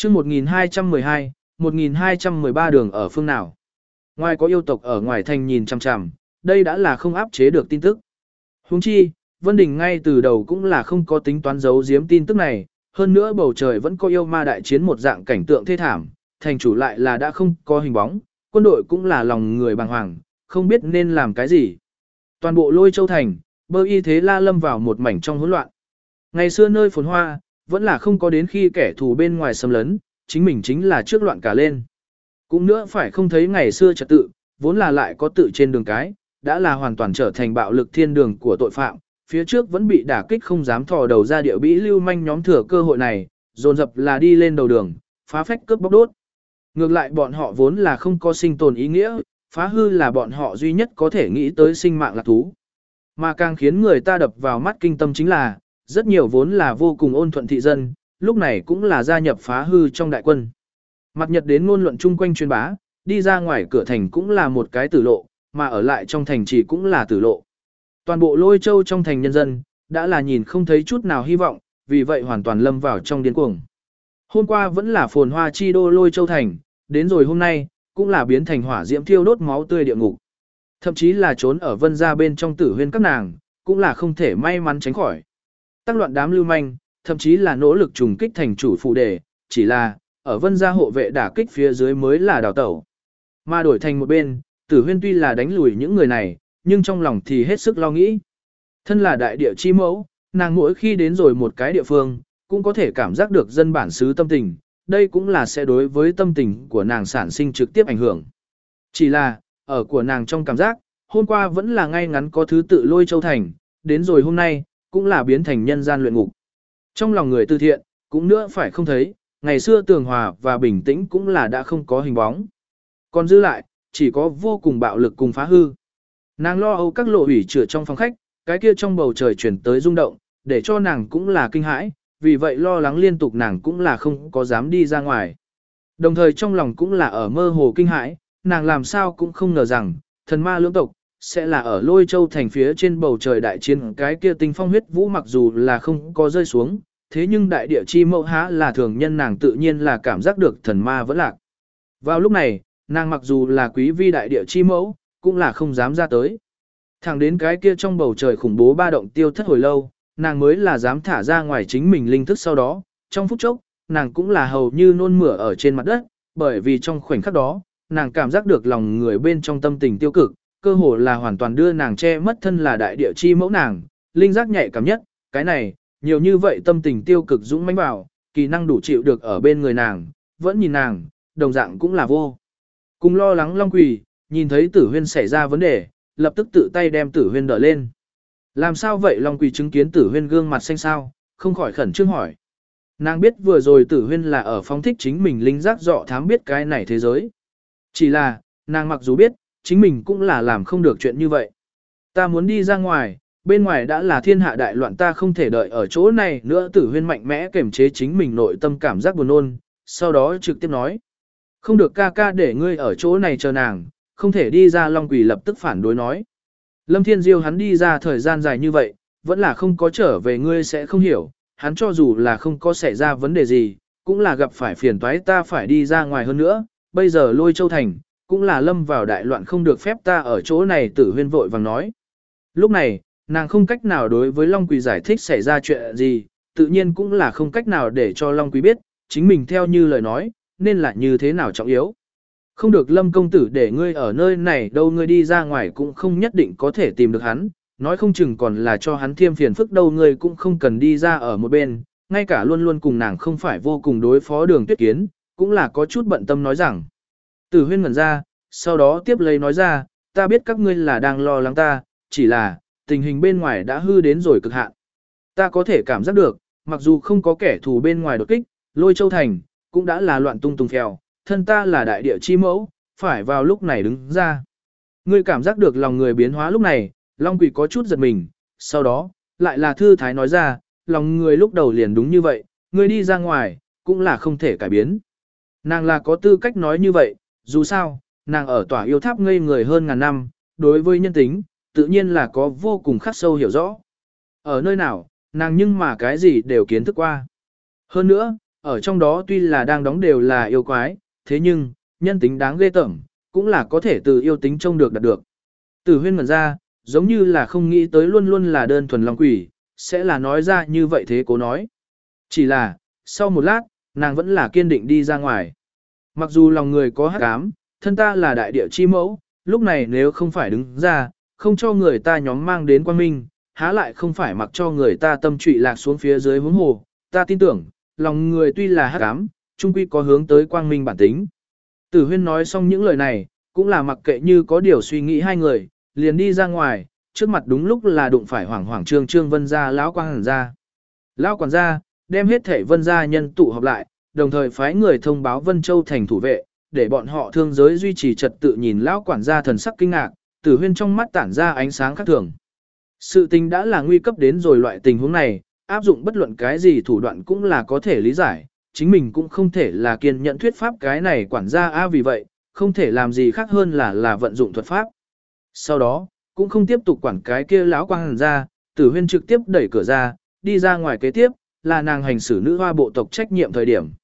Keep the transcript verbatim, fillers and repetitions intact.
chương một nghìn hai trăm mười hai, một nghìn hai trăm mười ba đường ở phương nào. Ngoài có yêu tộc ở ngoài thành nhìn chằm chằm, đây đã là không áp chế được tin tức. Huống chi, Vân Đình ngay từ đầu cũng là không có tính toán giấu giếm tin tức này, hơn nữa bầu trời vẫn có yêu ma đại chiến một dạng cảnh tượng thê thảm, thành chủ lại là đã không có hình bóng, quân đội cũng là lòng người bàng hoàng, không biết nên làm cái gì. Toàn bộ Lôi Châu thành, bơ y thế la lâm vào một mảnh trong hỗn loạn. Ngày xưa nơi phồn hoa, vẫn là không có đến khi kẻ thù bên ngoài xâm lấn, chính mình chính là trước loạn cả lên. Cũng nữa phải không thấy ngày xưa trật tự, vốn là lại có tự trên đường cái, đã là hoàn toàn trở thành bạo lực thiên đường của tội phạm, phía trước vẫn bị đả kích không dám thò đầu ra địa bĩ lưu manh nhóm thừa cơ hội này, dồn dập là đi lên đầu đường, phá phách cướp bóc đốt. Ngược lại bọn họ vốn là không có sinh tồn ý nghĩa, phá hư là bọn họ duy nhất có thể nghĩ tới sinh mạng lạc thú. Mà càng khiến người ta đập vào mắt kinh tâm chính là, rất nhiều vốn là vô cùng ôn thuận thị dân, lúc này cũng là gia nhập phá hư trong đại quân. Mặt nhật đến ngôn luận chung quanh truyền bá, đi ra ngoài cửa thành cũng là một cái tử lộ, mà ở lại trong thành chỉ cũng là tử lộ. Toàn bộ Lôi Châu trong thành nhân dân, đã là nhìn không thấy chút nào hy vọng, vì vậy hoàn toàn lâm vào trong điên cuồng. Hôm qua vẫn là phồn hoa chi đô Lôi Châu thành, đến rồi hôm nay, cũng là biến thành hỏa diễm thiêu đốt máu tươi địa ngục. Thậm chí là trốn ở vân gia bên trong tử huyên các nàng, cũng là không thể may mắn tránh khỏi. Tác loạn đám lưu manh, thậm chí là nỗ lực trùng kích thành chủ phụ đề, chỉ là, ở vân gia hộ vệ đả kích phía dưới mới là đào tẩu. Mà đổi thành một bên, tử huyên tuy là đánh lùi những người này, nhưng trong lòng thì hết sức lo nghĩ. Thân là đại địa chi mẫu, nàng mỗi khi đến rồi một cái địa phương, cũng có thể cảm giác được dân bản xứ tâm tình, đây cũng là sẽ đối với tâm tình của nàng sản sinh trực tiếp ảnh hưởng. Chỉ là, ở của nàng trong cảm giác, hôm qua vẫn là ngay ngắn có thứ tự Lôi Châu thành, đến rồi hôm nay, cũng là biến thành nhân gian luyện ngục. Trong lòng người tư thiện, cũng nữa phải không thấy, ngày xưa tường hòa và bình tĩnh cũng là đã không có hình bóng. Còn dư lại, chỉ có vô cùng bạo lực cùng phá hư. Nàng lo âu các lộ hủy chữa trong phòng khách, cái kia trong bầu trời chuyển tới rung động, để cho nàng cũng là kinh hãi, vì vậy lo lắng liên tục nàng cũng là không có dám đi ra ngoài. Đồng thời trong lòng cũng là ở mơ hồ kinh hãi, nàng làm sao cũng không ngờ rằng, thần ma lưỡng tộc, sẽ là ở Lôi Châu thành phía trên bầu trời đại chiến cái kia tinh phong huyết vũ mặc dù là không có rơi xuống, thế nhưng đại địa chi mẫu há là thường nhân nàng tự nhiên là cảm giác được thần ma vẫn lạc. Vào lúc này, nàng mặc dù là quý vi đại địa chi mẫu, cũng là không dám ra tới. Thẳng đến cái kia trong bầu trời khủng bố ba động tiêu thất hồi lâu, nàng mới là dám thả ra ngoài chính mình linh thức sau đó, trong phút chốc, nàng cũng là hầu như nôn mửa ở trên mặt đất, bởi vì trong khoảnh khắc đó, nàng cảm giác được lòng người bên trong tâm tình tiêu cực, cơ hồ là hoàn toàn đưa nàng che mất thân là đại địa chi mẫu nàng, linh giác nhạy cảm nhất, cái này, nhiều như vậy tâm tình tiêu cực dũng mãnh vào, kỳ năng đủ chịu được ở bên người nàng, vẫn nhìn nàng, đồng dạng cũng là vô. Cùng lo lắng Long Quỳ, nhìn thấy Tử Huyên xảy ra vấn đề, lập tức tự tay đem Tử Huyên đỡ lên. Làm sao vậy Long Quỳ chứng kiến Tử Huyên gương mặt xanh xao, không khỏi khẩn trương hỏi. Nàng biết vừa rồi Tử Huyên là ở phóng thích chính mình linh giác dọ thám biết cái này thế giới. Chỉ là, nàng mặc dù biết, chính mình cũng là làm không được chuyện như vậy. Ta muốn đi ra ngoài, bên ngoài đã là thiên hạ đại loạn ta không thể đợi ở chỗ này nữa. Tử Huyên mạnh mẽ kiềm chế chính mình nội tâm cảm giác buồn nôn, sau đó trực tiếp nói. Không được ca ca để ngươi ở chỗ này chờ nàng, không thể đi ra. Long Quỳ lập tức phản đối nói. Lâm Thiên Diêu hắn đi ra thời gian dài như vậy, vẫn là không có trở về ngươi sẽ không hiểu, hắn cho dù là không có xảy ra vấn đề gì, cũng là gặp phải phiền toái ta phải đi ra ngoài hơn nữa, bây giờ Lôi Châu thành, cũng là lâm vào đại loạn không được phép ta ở chỗ này. Tử Huyên vội vàng nói. Lúc này, nàng không cách nào đối với Long Quỳ giải thích xảy ra chuyện gì, tự nhiên cũng là không cách nào để cho Long Quỳ biết, chính mình theo như lời nói, nên là như thế nào trọng yếu. Không được Lâm công tử để ngươi ở nơi này đâu, ngươi đi ra ngoài cũng không nhất định có thể tìm được hắn, nói không chừng còn là cho hắn thêm phiền phức đâu, ngươi cũng không cần đi ra ở một bên, ngay cả luôn luôn cùng nàng không phải vô cùng đối phó Đường Tuyết Kiến, cũng là có chút bận tâm nói rằng. Tử Huyên ngẩn ra, sau đó tiếp lấy nói ra, ta biết các ngươi là đang lo lắng ta, chỉ là, tình hình bên ngoài đã hư đến rồi cực hạn. Ta có thể cảm giác được, mặc dù không có kẻ thù bên ngoài đột kích, Lôi Châu thành, cũng đã là loạn tung tung phèo, thân ta là đại địa chi mẫu, phải vào lúc này đứng ra. Ngươi cảm giác được lòng người biến hóa lúc này, Long Quỳ có chút giật mình, sau đó, lại là thư thái nói ra, lòng người lúc đầu liền đúng như vậy, ngươi đi ra ngoài, cũng là không thể cải biến. Nàng là có tư cách nói như vậy, dù sao, nàng ở tòa yêu tháp ngây người hơn ngàn năm, đối với nhân tính, tự nhiên là có vô cùng khắc sâu hiểu rõ. Ở nơi nào, nàng nhưng mà cái gì đều kiến thức qua. Hơn nữa, ở trong đó tuy là đang đóng đều là yêu quái, thế nhưng, nhân tính đáng ghê tởm, cũng là có thể từ yêu tính trông được đạt được. Tử Huyên ngẩn ra, giống như là không nghĩ tới luôn luôn là đơn thuần long quỷ, sẽ là nói ra như vậy thế cố nói. Chỉ là, sau một lát, nàng vẫn là kiên định đi ra ngoài. Mặc dù lòng người có hắc ám, thân ta là đại địa chi mẫu, lúc này nếu không phải đứng ra, không cho người ta nhóm mang đến quang minh, há lại không phải mặc cho người ta tâm trụy lạc xuống phía dưới huống hồ, ta tin tưởng, lòng người tuy là hắc ám, chung quy có hướng tới quang minh bản tính. Tử Huyên nói xong những lời này, cũng là mặc kệ như có điều suy nghĩ hai người, liền đi ra ngoài, trước mặt đúng lúc là đụng phải hoảng hoảng trương trương Vân gia lão quang gia. Lão quản gia, đem hết thể Vân gia nhân tụ họp lại, đồng thời phái người thông báo Vân Châu thành thủ vệ, để bọn họ thương giới duy trì trật tự. Nhìn lão quản gia thần sắc kinh ngạc, Tử Huyên trong mắt tản ra ánh sáng khác thường. Sự tình đã là nguy cấp đến rồi loại tình huống này, áp dụng bất luận cái gì thủ đoạn cũng là có thể lý giải, chính mình cũng không thể là kiên nhẫn thuyết pháp cái này quản gia a vì vậy, không thể làm gì khác hơn là là vận dụng thuật pháp. Sau đó, cũng không tiếp tục quản cái kia lão quang gia, Tử Huyên trực tiếp đẩy cửa ra, đi ra ngoài kế tiếp, là nàng hành xử nữ hoa bộ tộc trách nhiệm thời điểm.